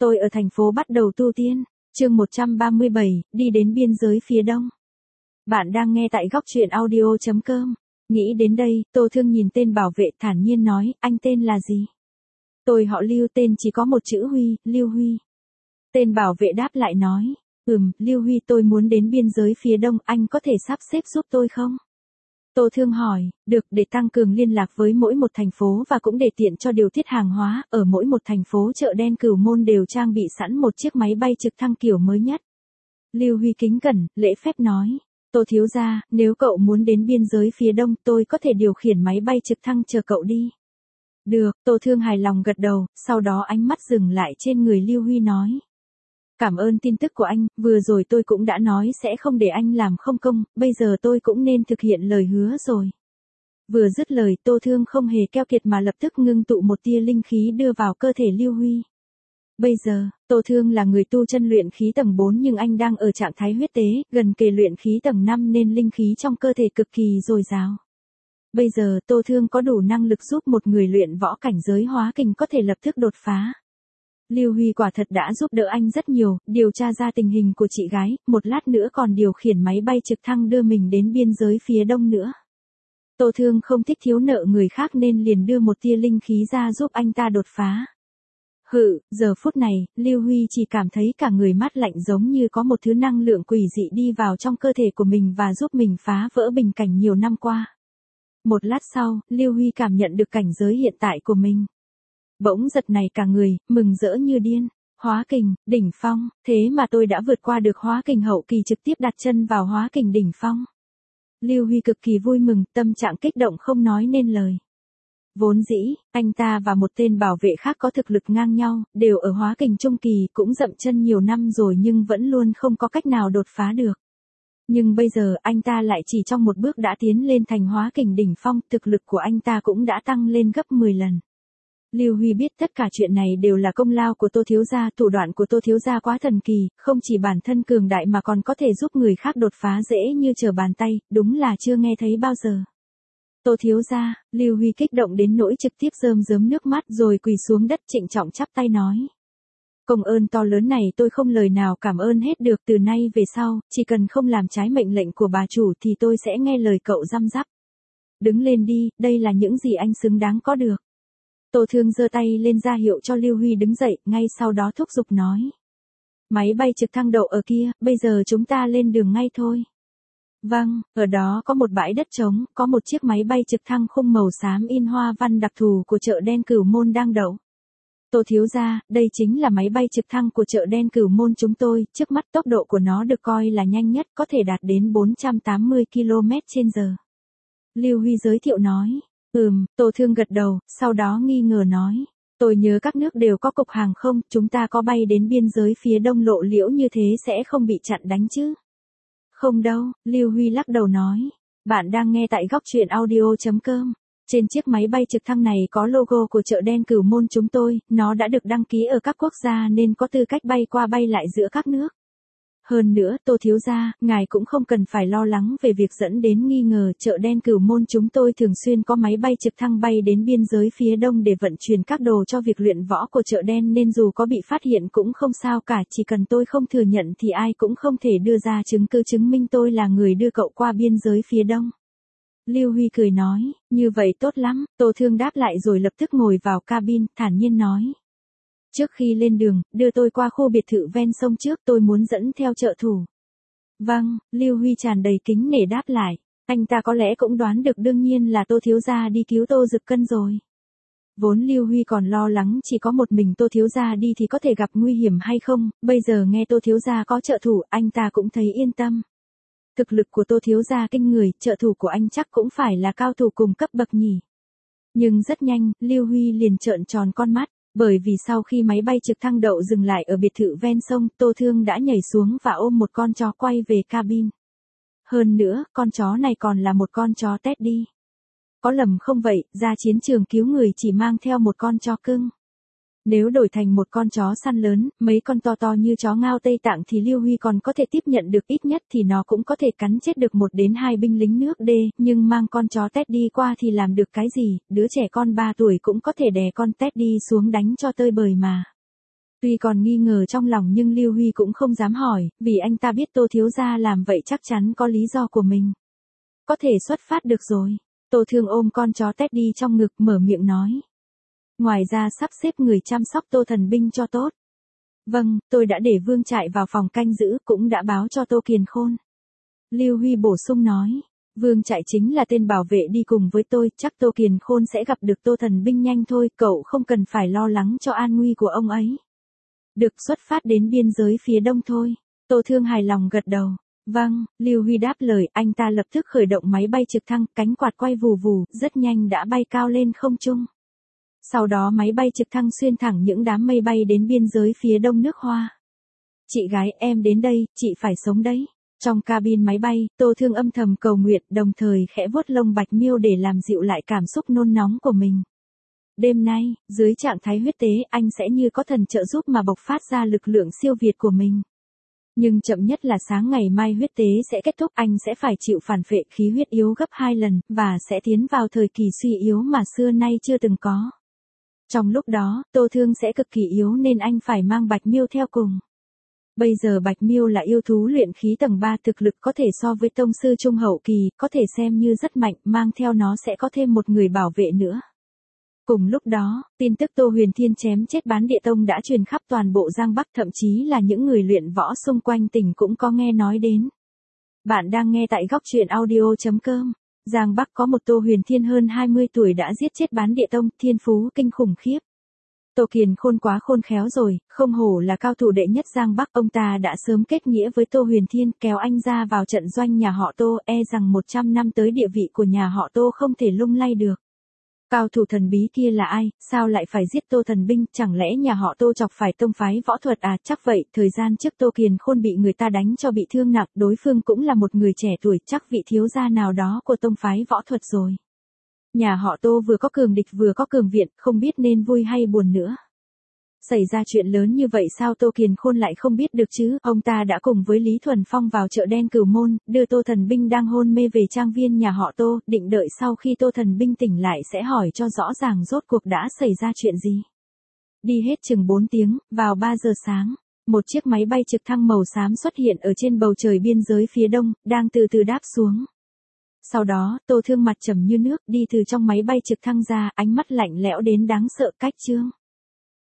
Tôi ở thành phố bắt đầu tu tiên. Chương 137, đi đến biên giới phía đông. Bạn đang nghe tại góc truyện audio.com. Nghĩ đến đây, Tô Thương nhìn tên bảo vệ thản nhiên nói, anh tên là gì? Tôi họ Lưu, tên chỉ có một chữ Huy, Lưu Huy. Tên bảo vệ đáp lại nói, Lưu Huy, tôi muốn đến biên giới phía đông, anh có thể sắp xếp giúp tôi không? Tô Thương hỏi, được, để tăng cường liên lạc với mỗi một thành phố và cũng để tiện cho điều tiết hàng hóa, ở mỗi một thành phố chợ đen Cửu Môn đều trang bị sẵn một chiếc máy bay trực thăng kiểu mới nhất. Lưu Huy kính cẩn, lễ phép nói, Tô thiếu gia, nếu cậu muốn đến biên giới phía đông, tôi có thể điều khiển máy bay trực thăng chờ cậu đi. Được, Tô Thương hài lòng gật đầu, sau đó ánh mắt dừng lại trên người Lưu Huy nói. Cảm ơn tin tức của anh, vừa rồi tôi cũng đã nói sẽ không để anh làm không công, bây giờ tôi cũng nên thực hiện lời hứa rồi. Vừa dứt lời, Tô Thương không hề keo kiệt mà lập tức ngưng tụ một tia linh khí đưa vào cơ thể Lưu Huy. Bây giờ, Tô Thương là người tu chân luyện khí tầng 4 nhưng anh đang ở trạng thái huyết tế, gần kề luyện khí tầng 5 nên linh khí trong cơ thể cực kỳ dồi dào. Bây giờ, Tô Thương có đủ năng lực giúp một người luyện võ cảnh giới hóa kình có thể lập tức đột phá. Lưu Huy quả thật đã giúp đỡ anh rất nhiều, điều tra ra tình hình của chị gái, một lát nữa còn điều khiển máy bay trực thăng đưa mình đến biên giới phía đông nữa. Tô Thương không thích thiếu nợ người khác nên liền đưa một tia linh khí ra giúp anh ta đột phá. Giờ phút này, Lưu Huy chỉ cảm thấy cả người mát lạnh giống như có một thứ năng lượng quỷ dị đi vào trong cơ thể của mình và giúp mình phá vỡ bình cảnh nhiều năm qua. Một lát sau, Lưu Huy cảm nhận được cảnh giới hiện tại của mình. Bỗng giật này cả người, mừng rỡ như điên. Hóa kình, đỉnh phong, thế mà tôi đã vượt qua được hóa kình hậu kỳ trực tiếp đặt chân vào hóa kình đỉnh phong. Lưu Huy cực kỳ vui mừng, tâm trạng kích động không nói nên lời. Vốn dĩ, anh ta và một tên bảo vệ khác có thực lực ngang nhau, đều ở hóa kình trung kỳ, cũng dậm chân nhiều năm rồi nhưng vẫn luôn không có cách nào đột phá được. Nhưng bây giờ anh ta lại chỉ trong một bước đã tiến lên thành hóa kình đỉnh phong, thực lực của anh ta cũng đã tăng lên gấp 10 lần. Lưu Huy biết tất cả chuyện này đều là công lao của Tô thiếu gia, thủ đoạn của Tô thiếu gia quá thần kỳ, không chỉ bản thân cường đại mà còn có thể giúp người khác đột phá dễ như trở bàn tay, đúng là chưa nghe thấy bao giờ. Tô thiếu gia, Lưu Huy kích động đến nỗi trực tiếp rơm rớm nước mắt rồi quỳ xuống đất trịnh trọng chắp tay nói. Công ơn to lớn này tôi không lời nào cảm ơn hết được, từ nay về sau, chỉ cần không làm trái mệnh lệnh của bà chủ thì tôi sẽ nghe lời cậu răm rắp. Đứng lên đi, đây là những gì anh xứng đáng có được. Tô Thương giơ tay lên ra hiệu cho Lưu Huy đứng dậy, ngay sau đó thúc giục nói. Máy bay trực thăng đậu ở kia, bây giờ chúng ta lên đường ngay thôi. Vâng, ở đó có một bãi đất trống, có một chiếc máy bay trực thăng khung màu xám in hoa văn đặc thù của chợ đen Cửu Môn đang đậu. Tô thiếu gia, đây chính là máy bay trực thăng của chợ đen Cửu Môn chúng tôi, trước mắt tốc độ của nó được coi là nhanh nhất, có thể đạt đến 480 km/h. Lưu Huy giới thiệu nói. Tô Thương gật đầu, sau đó nghi ngờ nói. Tôi nhớ các nước đều có cục hàng không, chúng ta có bay đến biên giới phía đông lộ liễu như thế sẽ không bị chặn đánh chứ? Không đâu, Lưu Huy lắc đầu nói. Bạn đang nghe tại góc truyện audio.com. Trên chiếc máy bay trực thăng này có logo của chợ đen Cửu Môn chúng tôi, nó đã được đăng ký ở các quốc gia nên có tư cách bay qua bay lại giữa các nước. Hơn nữa, Tô thiếu gia, ngài cũng không cần phải lo lắng về việc dẫn đến nghi ngờ, chợ đen Cửu Môn chúng tôi thường xuyên có máy bay trực thăng bay đến biên giới phía đông để vận chuyển các đồ cho việc luyện võ của chợ đen nên dù có bị phát hiện cũng không sao cả, chỉ cần tôi không thừa nhận thì ai cũng không thể đưa ra chứng cứ chứng minh tôi là người đưa cậu qua biên giới phía đông. Lưu Huy cười nói, như vậy tốt lắm, Tô Thương đáp lại rồi lập tức ngồi vào cabin, thản nhiên nói. Trước khi lên đường, đưa tôi qua khu biệt thự ven sông trước, tôi muốn dẫn theo trợ thủ. Vâng, Lưu Huy tràn đầy kính nể đáp lại. Anh ta có lẽ cũng đoán được đương nhiên là Tô thiếu gia đi cứu Tô Dực Cân rồi. Vốn Lưu Huy còn lo lắng chỉ có một mình Tô thiếu gia đi thì có thể gặp nguy hiểm hay không, bây giờ nghe Tô thiếu gia có trợ thủ, anh ta cũng thấy yên tâm. Thực lực của Tô thiếu gia kinh người, trợ thủ của anh chắc cũng phải là cao thủ cùng cấp bậc nhỉ. Nhưng rất nhanh, Lưu Huy liền trợn tròn con mắt. Bởi vì sau khi máy bay trực thăng đậu dừng lại ở biệt thự ven sông, Tô Thương đã nhảy xuống và ôm một con chó quay về cabin. Hơn nữa, con chó này còn là một con chó Teddy. Có lầm không vậy, ra chiến trường cứu người chỉ mang theo một con chó cưng. Nếu đổi thành một con chó săn lớn, mấy con to to như chó Ngao Tây Tạng thì Lưu Huy còn có thể tiếp nhận được, ít nhất thì nó cũng có thể cắn chết được 1 đến 2 binh lính nước đê, nhưng mang con chó Teddy qua thì làm được cái gì, đứa trẻ con 3 tuổi cũng có thể đè con Teddy xuống đánh cho tơi bời mà. Tuy còn nghi ngờ trong lòng nhưng Lưu Huy cũng không dám hỏi, vì anh ta biết Tô thiếu gia làm vậy chắc chắn có lý do của mình. Có thể xuất phát được rồi. Tô Thương ôm con chó Teddy trong ngực mở miệng nói. Ngoài ra sắp xếp người chăm sóc Tô Thần Binh cho tốt. Vâng, tôi đã để Vương Trại vào phòng canh giữ, cũng đã báo cho Tô Kiền Khôn. Lưu Huy bổ sung nói. Vương Trại chính là tên bảo vệ đi cùng với tôi, chắc Tô Kiền Khôn sẽ gặp được Tô Thần Binh nhanh thôi, cậu không cần phải lo lắng cho an nguy của ông ấy. Được, xuất phát đến biên giới phía đông thôi. Tô Thương hài lòng gật đầu. Vâng, Lưu Huy đáp lời, anh ta lập tức khởi động máy bay trực thăng, cánh quạt quay vù vù, rất nhanh đã bay cao lên không trung. Sau đó máy bay trực thăng xuyên thẳng những đám mây bay đến biên giới phía đông nước Hoa. Chị gái, em đến đây, chị phải sống đấy. Trong cabin máy bay, Tô Thương âm thầm cầu nguyện, đồng thời khẽ vuốt lông Bạch Miêu để làm dịu lại cảm xúc nôn nóng của mình. Đêm nay, dưới trạng thái huyết tế, anh sẽ như có thần trợ giúp mà bộc phát ra lực lượng siêu việt của mình. Nhưng chậm nhất là sáng ngày mai huyết tế sẽ kết thúc, anh sẽ phải chịu phản phệ khí huyết yếu gấp 2 lần, và sẽ tiến vào thời kỳ suy yếu mà xưa nay chưa từng có. Trong lúc đó, Tô Thương sẽ cực kỳ yếu nên anh phải mang Bạch Miêu theo cùng. Bây giờ Bạch Miêu là yêu thú luyện khí tầng 3, thực lực có thể so với tông sư trung hậu kỳ, có thể xem như rất mạnh, mang theo nó sẽ có thêm một người bảo vệ nữa. Cùng lúc đó, tin tức Tô Huyền Thiên chém chết Bán Địa Tông đã truyền khắp toàn bộ Giang Bắc, thậm chí là những người luyện võ xung quanh tỉnh cũng có nghe nói đến. Bạn đang nghe tại góc truyện audio.com. Giang Bắc có một Tô Huyền Thiên hơn 20 tuổi đã giết chết Bán Địa Tông, thiên phú kinh khủng khiếp. Tô Kiền Khôn quá khôn khéo rồi, không hổ là cao thủ đệ nhất Giang Bắc, ông ta đã sớm kết nghĩa với Tô Huyền Thiên, kéo anh ra vào trận doanh nhà họ Tô, e rằng 100 năm tới địa vị của nhà họ Tô không thể lung lay được. Cao thủ thần bí kia là ai, sao lại phải giết Tô Thần Binh, chẳng lẽ nhà họ Tô chọc phải tông phái võ thuật à, chắc vậy, thời gian trước Tô Kiền Khôn bị người ta đánh cho bị thương nặng, đối phương cũng là một người trẻ tuổi, chắc vị thiếu gia nào đó của tông phái võ thuật rồi. Nhà họ Tô vừa có cường địch vừa có cường viện, không biết nên vui hay buồn nữa. Xảy ra chuyện lớn như vậy sao Tô Kiền Khôn lại không biết được chứ, ông ta đã cùng với Lý Thuần Phong vào chợ đen Cửu Môn, đưa Tô Thần Binh đang hôn mê về trang viên nhà họ Tô, định đợi sau khi Tô Thần Binh tỉnh lại sẽ hỏi cho rõ ràng rốt cuộc đã xảy ra chuyện gì. Đi hết chừng 4 tiếng, vào 3 giờ sáng, một chiếc máy bay trực thăng màu xám xuất hiện ở trên bầu trời biên giới phía đông, đang từ từ đáp xuống. Sau đó, Tô Thương mặt trầm như nước đi từ trong máy bay trực thăng ra, ánh mắt lạnh lẽo đến đáng sợ, Cách Trương.